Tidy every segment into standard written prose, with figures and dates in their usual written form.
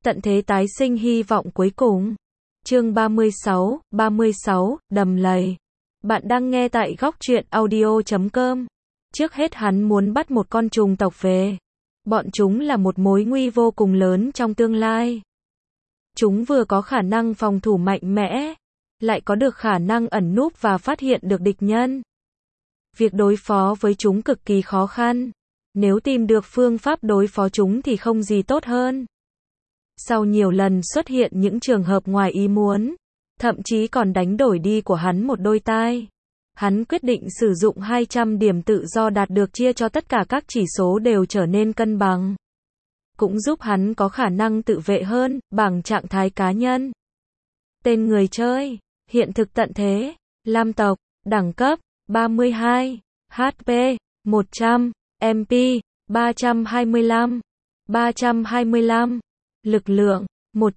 Tận thế tái sinh hy vọng cuối cùng. Chương 36, đầm lầy. Bạn đang nghe tại góc truyện audio.com. Trước hết hắn muốn bắt một con trùng tộc về. Bọn chúng là một mối nguy vô cùng lớn trong tương lai. Chúng vừa có khả năng phòng thủ mạnh mẽ, lại có được khả năng ẩn núp và phát hiện được địch nhân. Việc đối phó với chúng cực kỳ khó khăn. Nếu tìm được phương pháp đối phó chúng thì không gì tốt hơn. Sau nhiều lần xuất hiện những trường hợp ngoài ý muốn, thậm chí còn đánh đổi đi của hắn một đôi tai, hắn quyết định sử dụng 200 điểm tự do đạt được chia cho tất cả các chỉ số đều trở nên cân bằng. Cũng giúp hắn có khả năng tự vệ hơn, bằng trạng thái cá nhân. Tên người chơi, hiện thực tận thế, Lam tộc, đẳng cấp, 32, HP, 100, MP, 325, lực lượng,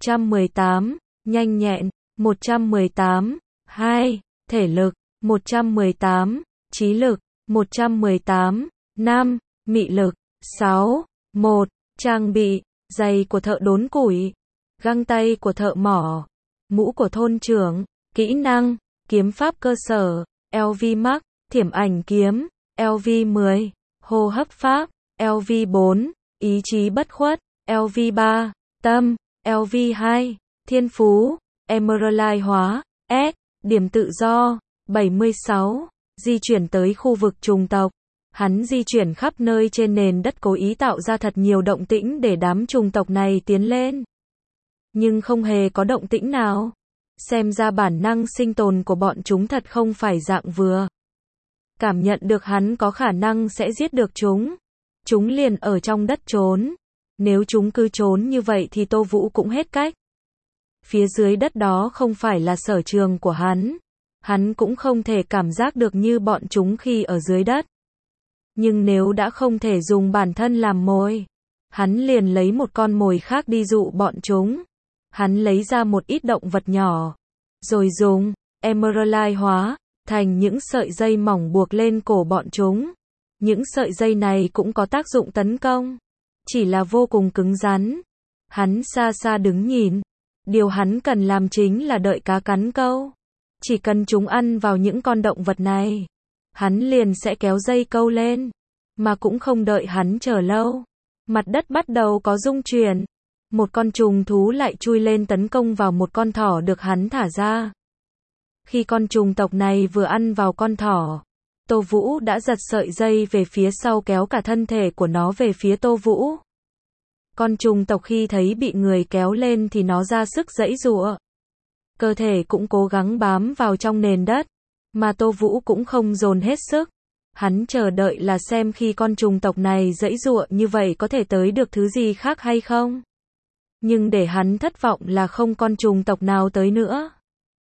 118, nhanh nhẹn, 118, 2, thể lực, 118, trí lực, 118, 5, mị lực, 6, 1, trang bị, giày của thợ đốn củi, găng tay của thợ mỏ, mũ của thôn trưởng, kỹ năng, kiếm pháp cơ sở, LV Max, thiểm ảnh kiếm, LV10, hô hấp pháp, LV4, ý chí bất khuất, LV3, tâm, LV2, thiên phú, Emerald hóa, S, điểm tự do, 76, di chuyển tới khu vực trùng tộc. Hắn di chuyển khắp nơi trên nền đất cố ý tạo ra thật nhiều động tĩnh để đám trùng tộc này tiến lên. Nhưng không hề có động tĩnh nào. Xem ra bản năng sinh tồn của bọn chúng thật không phải dạng vừa. Cảm nhận được hắn có khả năng sẽ giết được chúng. Chúng liền ở trong đất trốn. Nếu chúng cứ trốn như vậy thì Tô Vũ cũng hết cách. Phía dưới đất đó không phải là sở trường của hắn. Hắn cũng không thể cảm giác được như bọn chúng khi ở dưới đất. Nhưng nếu đã không thể dùng bản thân làm mồi, hắn liền lấy một con mồi khác đi dụ bọn chúng. Hắn lấy ra một ít động vật nhỏ, rồi dùng Emerald hóa thành những sợi dây mỏng buộc lên cổ bọn chúng. Những sợi dây này cũng có tác dụng tấn công, chỉ là vô cùng cứng rắn. Hắn xa xa đứng nhìn. Điều hắn cần làm chính là đợi cá cắn câu. Chỉ cần chúng ăn vào những con động vật này, hắn liền sẽ kéo dây câu lên. Mà cũng không đợi hắn chờ lâu, mặt đất bắt đầu có rung chuyển. Một con trùng thú lại chui lên tấn công vào một con thỏ được hắn thả ra. Khi con trùng tộc này vừa ăn vào con thỏ, Tô Vũ đã giật sợi dây về phía sau kéo cả thân thể của nó về phía Tô Vũ. Con trùng tộc khi thấy bị người kéo lên thì nó ra sức giãy giụa. Cơ thể cũng cố gắng bám vào trong nền đất, mà Tô Vũ cũng không dồn hết sức. Hắn chờ đợi là xem khi con trùng tộc này giãy giụa như vậy có thể tới được thứ gì khác hay không. Nhưng để hắn thất vọng là không con trùng tộc nào tới nữa.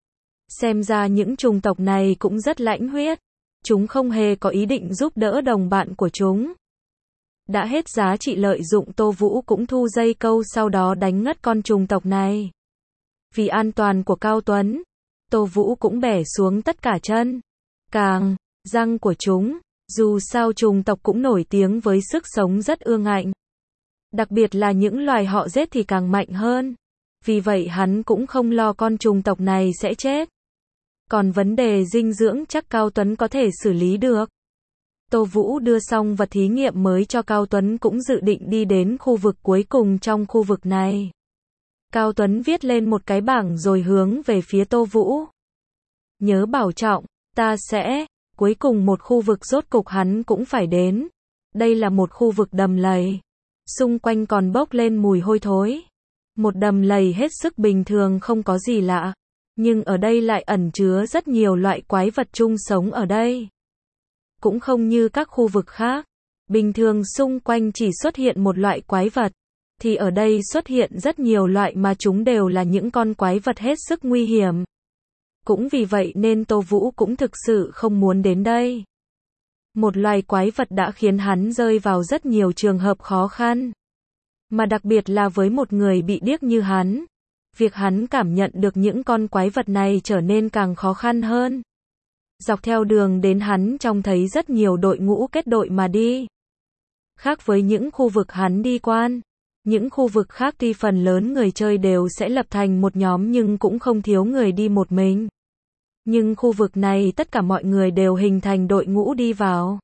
Xem ra những trùng tộc này cũng rất lãnh huyết. Chúng không hề có ý định giúp đỡ đồng bạn của chúng. Đã hết giá trị lợi dụng, Tô Vũ cũng thu dây câu sau đó đánh ngất con trùng tộc này. Vì an toàn của Cao Tuấn, Tô Vũ cũng bẻ xuống tất cả chân, càng, răng của chúng. Dù sao trùng tộc cũng nổi tiếng với sức sống rất ương ngạnh. Đặc biệt là những loài họ giết thì càng mạnh hơn. Vì vậy hắn cũng không lo con trùng tộc này sẽ chết. Còn vấn đề dinh dưỡng chắc Cao Tuấn có thể xử lý được. Tô Vũ đưa xong vật thí nghiệm mới cho Cao Tuấn cũng dự định đi đến khu vực cuối cùng trong khu vực này. Cao Tuấn viết lên một cái bảng rồi hướng về phía Tô Vũ. Nhớ bảo trọng, ta sẽ... Cuối cùng một khu vực rốt cục hắn cũng phải đến. Đây là một khu vực đầm lầy. Xung quanh còn bốc lên mùi hôi thối. Một đầm lầy hết sức bình thường không có gì lạ. Nhưng ở đây lại ẩn chứa rất nhiều loại quái vật chung sống ở đây. Cũng không như các khu vực khác. Bình thường xung quanh chỉ xuất hiện một loại quái vật. Thì ở đây xuất hiện rất nhiều loại mà chúng đều là những con quái vật hết sức nguy hiểm. Cũng vì vậy nên Tô Vũ cũng thực sự không muốn đến đây. Một loài quái vật đã khiến hắn rơi vào rất nhiều trường hợp khó khăn. Mà đặc biệt là với một người bị điếc như hắn. Việc hắn cảm nhận được những con quái vật này trở nên càng khó khăn hơn. Dọc theo đường đến hắn trông thấy rất nhiều đội ngũ kết đội mà đi. Khác với những khu vực hắn đi qua, Những khu vực khác tuy phần lớn người chơi đều sẽ lập thành một nhóm nhưng cũng không thiếu người đi một mình. Nhưng khu vực này tất cả mọi người đều hình thành đội ngũ đi vào.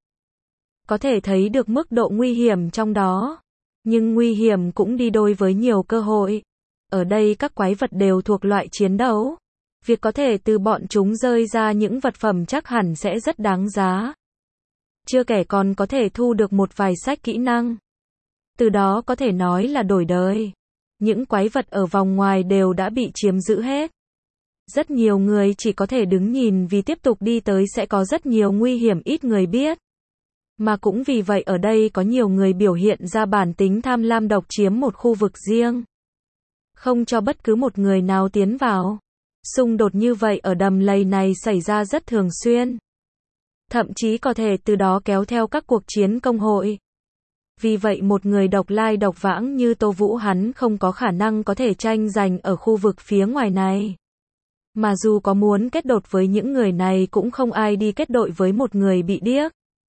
Có thể thấy được mức độ nguy hiểm trong đó. Nhưng nguy hiểm cũng đi đôi với nhiều cơ hội. Ở đây các quái vật đều thuộc loại chiến đấu. Việc có thể từ bọn chúng rơi ra những vật phẩm chắc hẳn sẽ rất đáng giá. Chưa kể còn có thể thu được một vài sách kỹ năng. Từ đó có thể nói là đổi đời. Những quái vật ở vòng ngoài đều đã bị chiếm giữ hết. Rất nhiều người chỉ có thể đứng nhìn vì tiếp tục đi tới sẽ có rất nhiều nguy hiểm ít người biết. Mà cũng vì vậy ở đây có nhiều người biểu hiện ra bản tính tham lam độc chiếm một khu vực riêng. Không cho bất cứ một người nào tiến vào. Xung đột như vậy ở đầm lầy này xảy ra rất thường xuyên. Thậm chí có thể từ đó kéo theo các cuộc chiến công hội. Vì vậy một người độc lai độc vãng như Tô Vũ hắn không có khả năng có thể tranh giành ở khu vực phía ngoài này. Mà dù có muốn kết đột với những người này cũng không ai đi kết đội với một người bị điếc.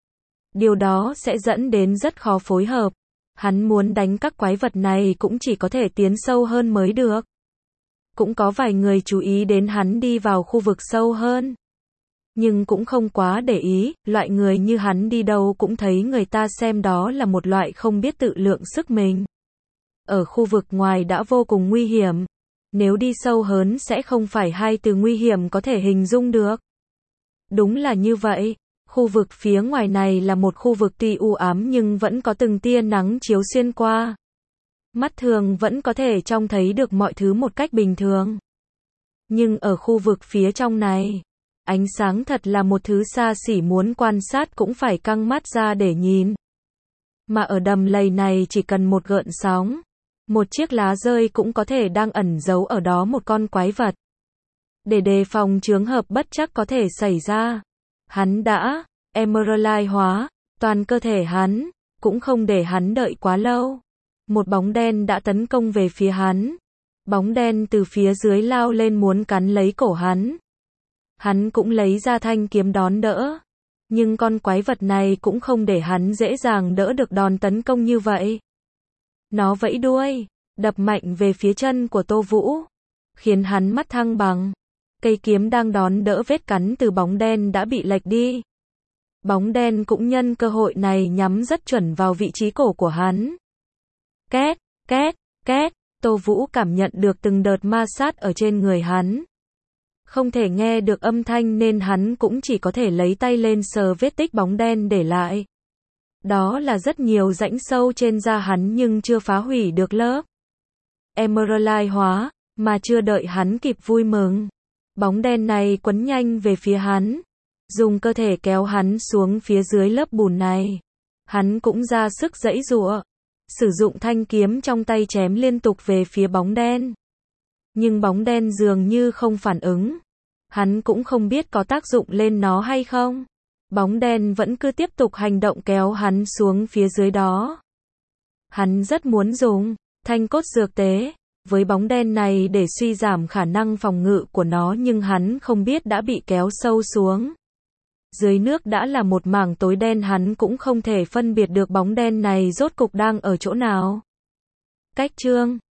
Điều đó sẽ dẫn đến rất khó phối hợp. Hắn muốn đánh các quái vật này cũng chỉ có thể tiến sâu hơn mới được. Cũng có vài người chú ý đến hắn đi vào khu vực sâu hơn. Nhưng cũng không quá để ý, loại người như hắn đi đâu cũng thấy người ta xem đó là một loại không biết tự lượng sức mình. Ở khu vực ngoài đã vô cùng nguy hiểm. Nếu đi sâu hơn sẽ không phải hai từ nguy hiểm có thể hình dung được. Đúng là như vậy. Khu vực phía ngoài này là một khu vực tuy u ám nhưng vẫn có từng tia nắng chiếu xuyên qua. Mắt thường vẫn có thể trông thấy được mọi thứ một cách bình thường. Nhưng ở khu vực phía trong này, ánh sáng thật là một thứ xa xỉ muốn quan sát cũng phải căng mắt ra để nhìn. Mà ở đầm lầy này chỉ cần một gợn sóng, một chiếc lá rơi cũng có thể đang ẩn giấu ở đó một con quái vật. Để đề phòng chướng hợp bất trắc có thể xảy ra, hắn đã Emerald hóa toàn cơ thể hắn, cũng không để hắn đợi quá lâu. Một bóng đen đã tấn công về phía hắn. Bóng đen từ phía dưới lao lên muốn cắn lấy cổ hắn. Hắn cũng lấy ra thanh kiếm đón đỡ. Nhưng con quái vật này cũng không để hắn dễ dàng đỡ được đòn tấn công như vậy. Nó vẫy đuôi, đập mạnh về phía chân của Tô Vũ, khiến hắn mắt thăng bằng. Cây kiếm đang đón đỡ vết cắn từ bóng đen đã bị lệch đi. Bóng đen cũng nhân cơ hội này nhắm rất chuẩn vào vị trí cổ của hắn. Két, két, két, Tô Vũ cảm nhận được từng đợt ma sát ở trên người hắn. Không thể nghe được âm thanh nên hắn cũng chỉ có thể lấy tay lên sờ vết tích bóng đen để lại. Đó là rất nhiều rãnh sâu trên da hắn nhưng chưa phá hủy được lớp Emerald hóa, mà chưa đợi hắn kịp vui mừng. Bóng đen này quấn nhanh về phía hắn, dùng cơ thể kéo hắn xuống phía dưới lớp bùn này. Hắn cũng ra sức giãy giụa, sử dụng thanh kiếm trong tay chém liên tục về phía bóng đen. Nhưng bóng đen dường như không phản ứng. Hắn cũng không biết có tác dụng lên nó hay không. Bóng đen vẫn cứ tiếp tục hành động kéo hắn xuống phía dưới đó. Hắn rất muốn dùng thanh cốt dược tế với bóng đen này để suy giảm khả năng phòng ngự của nó nhưng hắn không biết đã bị kéo sâu xuống. Dưới nước đã là một mảng tối đen hắn cũng không thể phân biệt được bóng đen này rốt cục đang ở chỗ nào. Cách chương